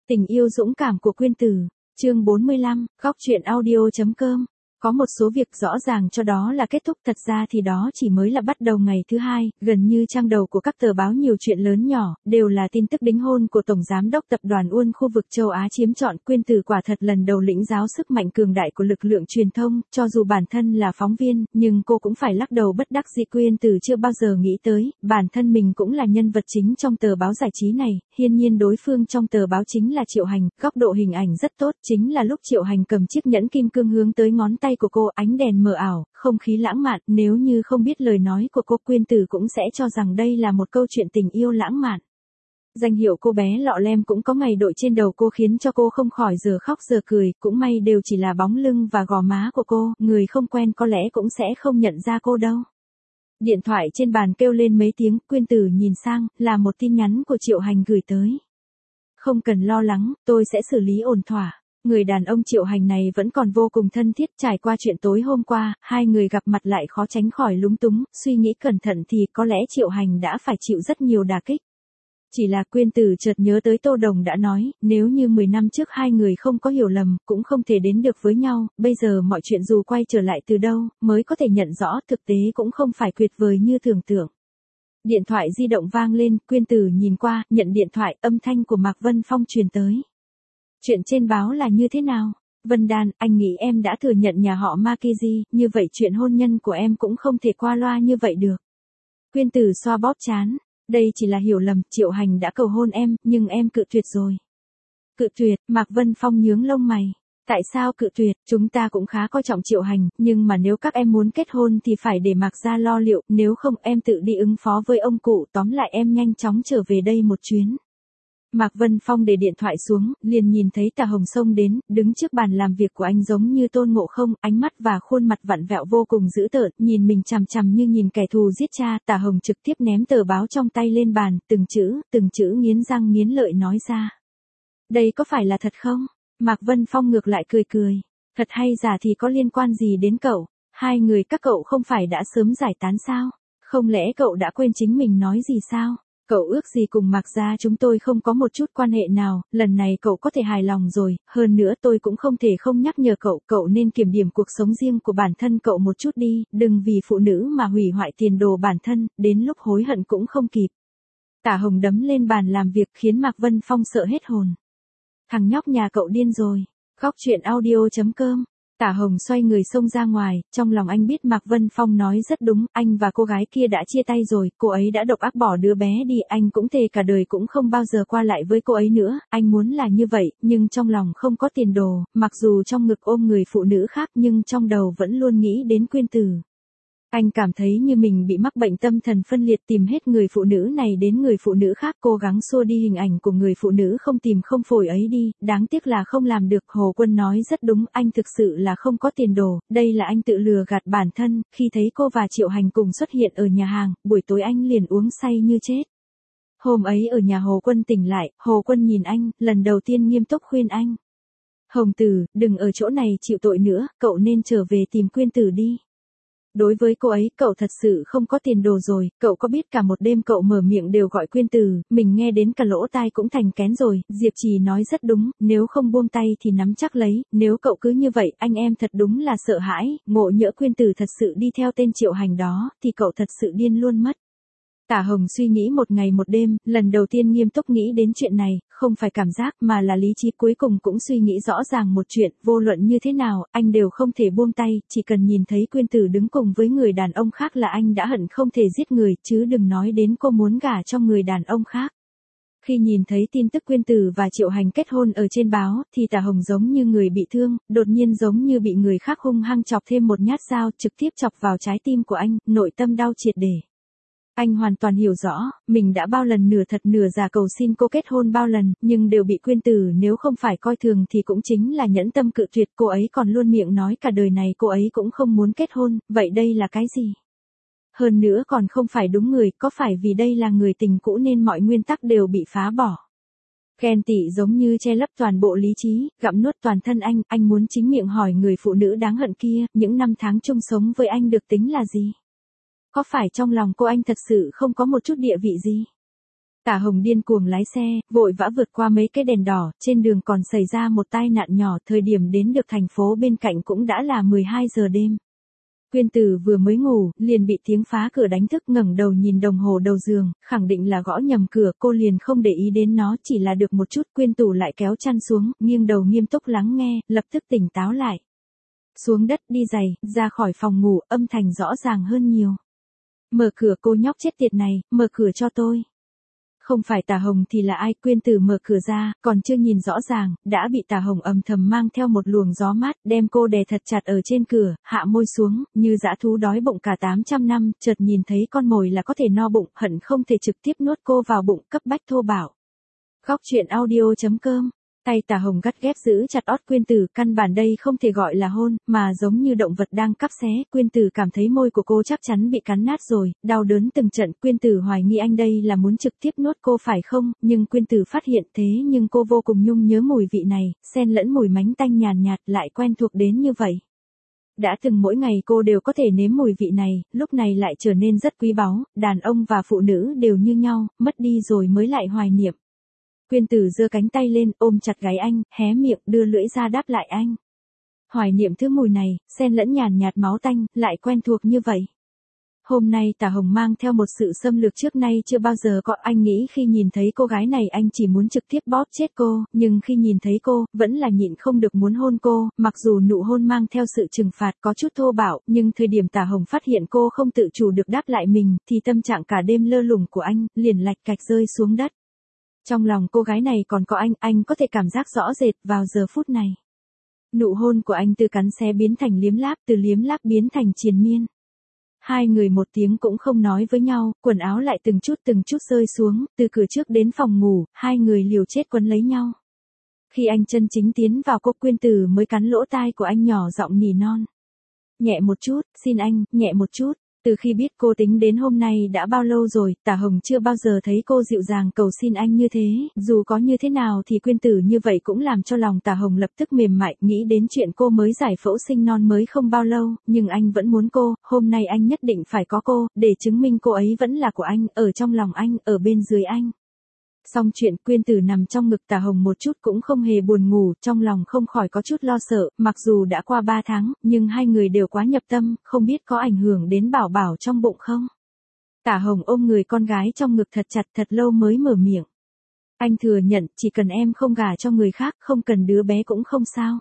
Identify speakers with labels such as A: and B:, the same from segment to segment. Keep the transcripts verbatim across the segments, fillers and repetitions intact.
A: Tình yêu dũng cảm của Quyên Tử, chương bốn mươi lăm, góc truyện audio chấm com. Có một số việc rõ ràng cho đó là kết thúc, thật ra thì đó chỉ mới là bắt đầu ngày thứ hai, gần như trang đầu của các tờ báo nhiều chuyện lớn nhỏ, đều là tin tức đính hôn của Tổng Giám đốc Tập đoàn Uôn khu vực châu Á chiếm trọn. Quyên Tử quả thật lần đầu lĩnh giáo sức mạnh cường đại của lực lượng truyền thông, cho dù bản thân là phóng viên, nhưng cô cũng phải lắc đầu bất đắc dĩ. Quyên Tử chưa bao giờ nghĩ tới, bản thân mình cũng là nhân vật chính trong tờ báo giải trí này, hiển nhiên đối phương trong tờ báo chính là Triệu Hành, góc độ hình ảnh rất tốt, chính là lúc Triệu Hành cầm chiếc nhẫn kim cương hướng tới ngón tay của cô, ánh đèn mờ ảo, không khí lãng mạn, nếu như không biết lời nói của cô, Quyên Tử cũng sẽ cho rằng đây là một câu chuyện tình yêu lãng mạn. Danh hiệu cô bé lọ lem cũng có ngày đội trên đầu cô khiến cho cô không khỏi giờ khóc giờ cười, cũng may đều chỉ là bóng lưng và gò má của cô, người không quen có lẽ cũng sẽ không nhận ra cô đâu. Điện thoại trên bàn kêu lên mấy tiếng, Quyên Tử nhìn sang, là một tin nhắn của Triệu Hành gửi tới. Không cần lo lắng, tôi sẽ xử lý ổn thỏa. Người đàn ông Triệu Hành này vẫn còn vô cùng thân thiết, trải qua chuyện tối hôm qua, hai người gặp mặt lại khó tránh khỏi lúng túng, suy nghĩ cẩn thận thì có lẽ Triệu Hành đã phải chịu rất nhiều đả kích. Chỉ là Quyên Tử chợt nhớ tới Tô Đồng đã nói, nếu như mười năm trước hai người không có hiểu lầm, cũng không thể đến được với nhau, bây giờ mọi chuyện dù quay trở lại từ đâu, mới có thể nhận rõ thực tế cũng không phải tuyệt vời như tưởng tượng. Điện thoại di động vang lên, Quyên Tử nhìn qua, nhận điện thoại, âm thanh của Mạc Vân Phong truyền tới. Chuyện trên báo là như thế nào? Vân Đan, anh nghĩ em đã thừa nhận nhà họ Makiji, như vậy chuyện hôn nhân của em cũng không thể qua loa như vậy được. Quyên Tử xoa bóp trán, đây chỉ là hiểu lầm, Triệu Hành đã cầu hôn em, nhưng em cự tuyệt rồi. Cự tuyệt, Mạc Vân Phong nhướng lông mày. Tại sao cự tuyệt, chúng ta cũng khá coi trọng Triệu Hành, nhưng mà nếu các em muốn kết hôn thì phải để Mạc gia lo liệu, nếu không em tự đi ứng phó với ông cụ, tóm lại em nhanh chóng trở về đây một chuyến. Mạc Vân Phong để điện thoại xuống, liền nhìn thấy Tả Hồng xông đến, đứng trước bàn làm việc của anh giống như Tôn Ngộ Không, ánh mắt và khuôn mặt vặn vẹo vô cùng dữ tợn, nhìn mình chằm chằm như nhìn kẻ thù giết cha. Tả Hồng trực tiếp ném tờ báo trong tay lên bàn, từng chữ, từng chữ nghiến răng nghiến lợi nói ra. Đây có phải là thật không? Mạc Vân Phong ngược lại cười cười. Thật hay giả thì có liên quan gì đến cậu? Hai người các cậu không phải đã sớm giải tán sao? Không lẽ cậu đã quên chính mình nói gì sao? Cậu ước gì cùng Mạc gia chúng tôi không có một chút quan hệ nào, lần này cậu có thể hài lòng rồi, hơn nữa tôi cũng không thể không nhắc nhở cậu, cậu nên kiểm điểm cuộc sống riêng của bản thân cậu một chút đi, đừng vì phụ nữ mà hủy hoại tiền đồ bản thân, đến lúc hối hận cũng không kịp. Tả Hồng đấm lên bàn làm việc khiến Mạc Vân Phong sợ hết hồn. Thằng nhóc nhà cậu điên rồi. Góc truyện audio chấm com. Tả Hồng xoay người xông ra ngoài, trong lòng anh biết Mạc Vân Phong nói rất đúng, anh và cô gái kia đã chia tay rồi, cô ấy đã độc ác bỏ đứa bé đi, anh cũng thề cả đời cũng không bao giờ qua lại với cô ấy nữa, anh muốn là như vậy, nhưng trong lòng không có tiền đồ, mặc dù trong ngực ôm người phụ nữ khác nhưng trong đầu vẫn luôn nghĩ đến Quyên Tử. Anh cảm thấy như mình bị mắc bệnh tâm thần phân liệt, tìm hết người phụ nữ này đến người phụ nữ khác, cố gắng xua đi hình ảnh của người phụ nữ không tìm không phổi ấy đi, đáng tiếc là không làm được. Hồ Quân nói rất đúng, anh thực sự là không có tiền đồ, đây là anh tự lừa gạt bản thân, khi thấy cô và Triệu Hành cùng xuất hiện ở nhà hàng, buổi tối anh liền uống say như chết. Hôm ấy ở nhà Hồ Quân tỉnh lại, Hồ Quân nhìn anh, lần đầu tiên nghiêm túc khuyên anh. Hồng Tử, đừng ở chỗ này chịu tội nữa, cậu nên trở về tìm Quyên Tử đi. Đối với cô ấy, cậu thật sự không có tiền đồ rồi, cậu có biết cả một đêm cậu mở miệng đều gọi Quyên Tử, mình nghe đến cả lỗ tai cũng thành kén rồi, Diệp Trì nói rất đúng, nếu không buông tay thì nắm chắc lấy, nếu cậu cứ như vậy, anh em thật đúng là sợ hãi, ngộ nhỡ Quyên Tử thật sự đi theo tên Triệu Hành đó, thì cậu thật sự điên luôn mất. Tả Hồng suy nghĩ một ngày một đêm, lần đầu tiên nghiêm túc nghĩ đến chuyện này, không phải cảm giác mà là lý trí, cuối cùng cũng suy nghĩ rõ ràng một chuyện, vô luận như thế nào, anh đều không thể buông tay, chỉ cần nhìn thấy Quyên Tử đứng cùng với người đàn ông khác là anh đã hận không thể giết người, chứ đừng nói đến cô muốn gả cho người đàn ông khác. Khi nhìn thấy tin tức Quyên Tử và Triệu Hành kết hôn ở trên báo, thì Tả Hồng giống như người bị thương, đột nhiên giống như bị người khác hung hăng chọc thêm một nhát dao, trực tiếp chọc vào trái tim của anh, nội tâm đau triệt để. Anh hoàn toàn hiểu rõ, mình đã bao lần nửa thật nửa giả cầu xin cô kết hôn bao lần, nhưng đều bị Quyên Tử nếu không phải coi thường thì cũng chính là nhẫn tâm cự tuyệt, cô ấy còn luôn miệng nói cả đời này cô ấy cũng không muốn kết hôn, vậy đây là cái gì? Hơn nữa còn không phải đúng người, có phải vì đây là người tình cũ nên mọi nguyên tắc đều bị phá bỏ? Ghen tị giống như che lấp toàn bộ lý trí, gặm nuốt toàn thân anh, anh muốn chính miệng hỏi người phụ nữ đáng hận kia, những năm tháng chung sống với anh được tính là gì? Có phải trong lòng cô anh thật sự không có một chút địa vị gì? Tả Hồng điên cuồng lái xe, vội vã vượt qua mấy cái đèn đỏ, trên đường còn xảy ra một tai nạn nhỏ, thời điểm đến được thành phố bên cạnh cũng đã là mười hai giờ đêm. Quyên Tử vừa mới ngủ, liền bị tiếng phá cửa đánh thức, ngẩng đầu nhìn đồng hồ đầu giường, khẳng định là gõ nhầm cửa, cô liền không để ý đến nó, chỉ là được một chút, Quyên Tử lại kéo chăn xuống, nghiêng đầu nghiêm túc lắng nghe, lập tức tỉnh táo lại. Xuống đất đi giày, ra khỏi phòng ngủ, âm thanh rõ ràng hơn nhiều. Mở cửa, cô nhóc chết tiệt này, mở cửa cho tôi. Không phải Tả Hồng thì là ai? Quyên Tử mở cửa ra, còn chưa nhìn rõ ràng, đã bị Tả Hồng âm thầm mang theo một luồng gió mát, đem cô đè thật chặt ở trên cửa, hạ môi xuống, như dã thú đói bụng cả tám trăm năm, chợt nhìn thấy con mồi là có thể no bụng, hận không thể trực tiếp nuốt cô vào bụng, cấp bách thô bạo. Góc truyện audio chấm com. Tay Tả Hồng gắt ghép giữ chặt ót Quyên Tử, căn bản đây không thể gọi là hôn, mà giống như động vật đang cắp xé. Quyên Tử cảm thấy môi của cô chắc chắn bị cắn nát rồi, đau đớn từng trận. Quyên Tử hoài nghi anh đây là muốn trực tiếp nuốt cô phải không, nhưng Quyên Tử phát hiện thế nhưng cô vô cùng nhung nhớ mùi vị này, xen lẫn mùi mánh tanh nhàn nhạt, lại quen thuộc đến như vậy. Đã từng mỗi ngày cô đều có thể nếm mùi vị này, lúc này lại trở nên rất quý báu, đàn ông và phụ nữ đều như nhau, mất đi rồi mới lại hoài niệm. Quyên Tử giơ cánh tay lên, ôm chặt gáy anh, hé miệng, đưa lưỡi ra đáp lại anh. Hoài niệm thứ mùi này, xen lẫn nhàn nhạt máu tanh, lại quen thuộc như vậy. Hôm nay Tả Hồng mang theo một sự xâm lược trước nay chưa bao giờ có, anh nghĩ khi nhìn thấy cô gái này anh chỉ muốn trực tiếp bóp chết cô, nhưng khi nhìn thấy cô, vẫn là nhịn không được muốn hôn cô, mặc dù nụ hôn mang theo sự trừng phạt có chút thô bạo, nhưng thời điểm Tả Hồng phát hiện cô không tự chủ được đáp lại mình, thì tâm trạng cả đêm lơ lửng của anh, liền lạch cạch rơi xuống đất. Trong lòng cô gái này còn có anh, anh có thể cảm giác rõ rệt vào giờ phút này. Nụ hôn của anh từ cắn xé biến thành liếm láp, từ liếm láp biến thành triền miên. Hai người một tiếng cũng không nói với nhau, quần áo lại từng chút từng chút rơi xuống, từ cửa trước đến phòng ngủ, hai người liều chết quấn lấy nhau. Khi anh chân chính tiến vào, cô Quyên Tử mới cắn lỗ tai của anh nhỏ giọng nỉ non. Nhẹ một chút, xin anh, nhẹ một chút. Từ khi biết cô tính đến hôm nay đã bao lâu rồi, Tả Hồng chưa bao giờ thấy cô dịu dàng cầu xin anh như thế, dù có như thế nào thì Quyên Tử như vậy cũng làm cho lòng Tả Hồng lập tức mềm mại, nghĩ đến chuyện cô mới giải phẫu sinh non mới không bao lâu, nhưng anh vẫn muốn cô, hôm nay anh nhất định phải có cô, để chứng minh cô ấy vẫn là của anh, ở trong lòng anh, ở bên dưới anh. Xong chuyện, Quyên Tử nằm trong ngực Tả Hồng một chút cũng không hề buồn ngủ, trong lòng không khỏi có chút lo sợ, mặc dù đã qua ba tháng, nhưng hai người đều quá nhập tâm, không biết có ảnh hưởng đến bảo bảo trong bụng không. Tả Hồng ôm người con gái trong ngực thật chặt thật lâu mới mở miệng. Anh thừa nhận, chỉ cần em không gả cho người khác, không cần đứa bé cũng không sao.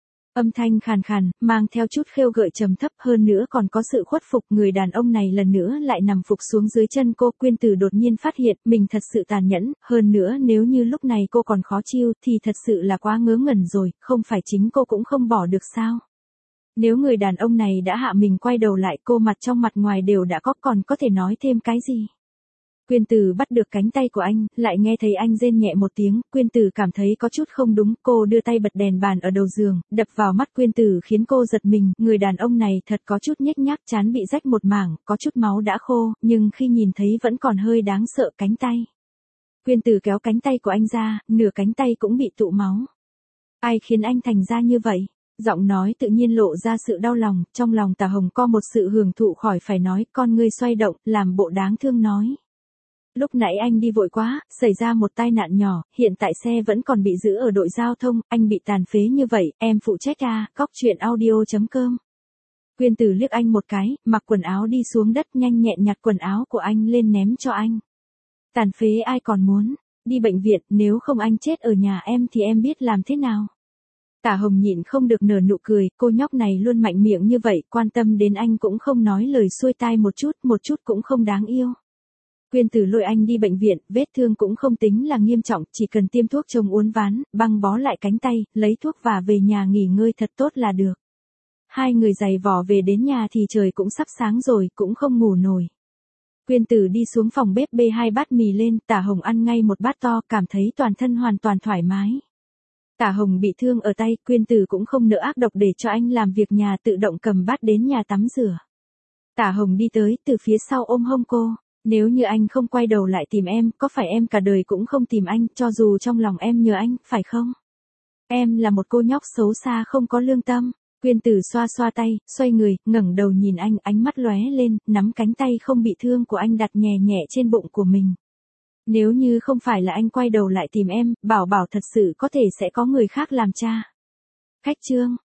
A: Âm thanh khàn khàn, mang theo chút khêu gợi trầm thấp, hơn nữa còn có sự khuất phục. Người đàn ông này lần nữa lại nằm phục xuống dưới chân cô. Quyên Tử đột nhiên phát hiện mình thật sự tàn nhẫn, hơn nữa nếu như lúc này cô còn khó chịu thì thật sự là quá ngớ ngẩn rồi, không phải chính cô cũng không bỏ được sao. Nếu người đàn ông này đã hạ mình quay đầu lại, cô mặt trong mặt ngoài đều đã có, còn có thể nói thêm cái gì. Quyên Tử bắt được cánh tay của anh, lại nghe thấy anh rên nhẹ một tiếng, Quyên Tử cảm thấy có chút không đúng, cô đưa tay bật đèn bàn ở đầu giường, đập vào mắt Quyên Tử khiến cô giật mình, người đàn ông này thật có chút nhếch nhác, trán bị rách một mảng, có chút máu đã khô, nhưng khi nhìn thấy vẫn còn hơi đáng sợ. Cánh tay. Quyên Tử kéo cánh tay của anh ra, nửa cánh tay cũng bị tụ máu. Ai khiến anh thành ra như vậy? Giọng nói tự nhiên lộ ra sự đau lòng, trong lòng Tả Hồng có một sự hưởng thụ khỏi phải nói, con ngươi xoay động, làm bộ đáng thương nói. Lúc nãy anh đi vội quá, xảy ra một tai nạn nhỏ, hiện tại xe vẫn còn bị giữ ở đội giao thông, anh bị tàn phế như vậy, em phụ trách à, góc truyện audio chấm com. Quyên Tử liếc anh một cái, mặc quần áo đi xuống đất, nhanh nhẹn nhặt quần áo của anh lên ném cho anh. Tàn phế ai còn muốn, đi bệnh viện, nếu không anh chết ở nhà em thì em biết làm thế nào. Tả Hồng nhịn không được nở nụ cười, cô nhóc này luôn mạnh miệng như vậy, quan tâm đến anh cũng không nói lời xuôi tai một chút, một chút cũng không đáng yêu. Quyên Tử lôi anh đi bệnh viện, vết thương cũng không tính là nghiêm trọng, chỉ cần tiêm thuốc chống uốn ván, băng bó lại cánh tay, lấy thuốc và về nhà nghỉ ngơi thật tốt là được. Hai người giày vò về đến nhà thì trời cũng sắp sáng rồi, cũng không ngủ nổi. Quyên Tử đi xuống phòng bếp bê hai bát mì lên, Tả Hồng ăn ngay một bát to, cảm thấy toàn thân hoàn toàn thoải mái. Tả Hồng bị thương ở tay, Quyên Tử cũng không nỡ ác độc để cho anh làm việc nhà, tự động cầm bát đến nhà tắm rửa. Tả Hồng đi tới, từ phía sau ôm hông cô. Nếu như anh không quay đầu lại tìm em, có phải em cả đời cũng không tìm anh, cho dù trong lòng em nhớ anh, phải không? Em là một cô nhóc xấu xa không có lương tâm. Quyên Tử xoa xoa tay, xoay người, ngẩng đầu nhìn anh, ánh mắt lóe lên, nắm cánh tay không bị thương của anh đặt nhẹ nhẹ trên bụng của mình. Nếu như không phải là anh quay đầu lại tìm em, Bảo Bảo thật sự có thể sẽ có người khác làm cha. Khách chương,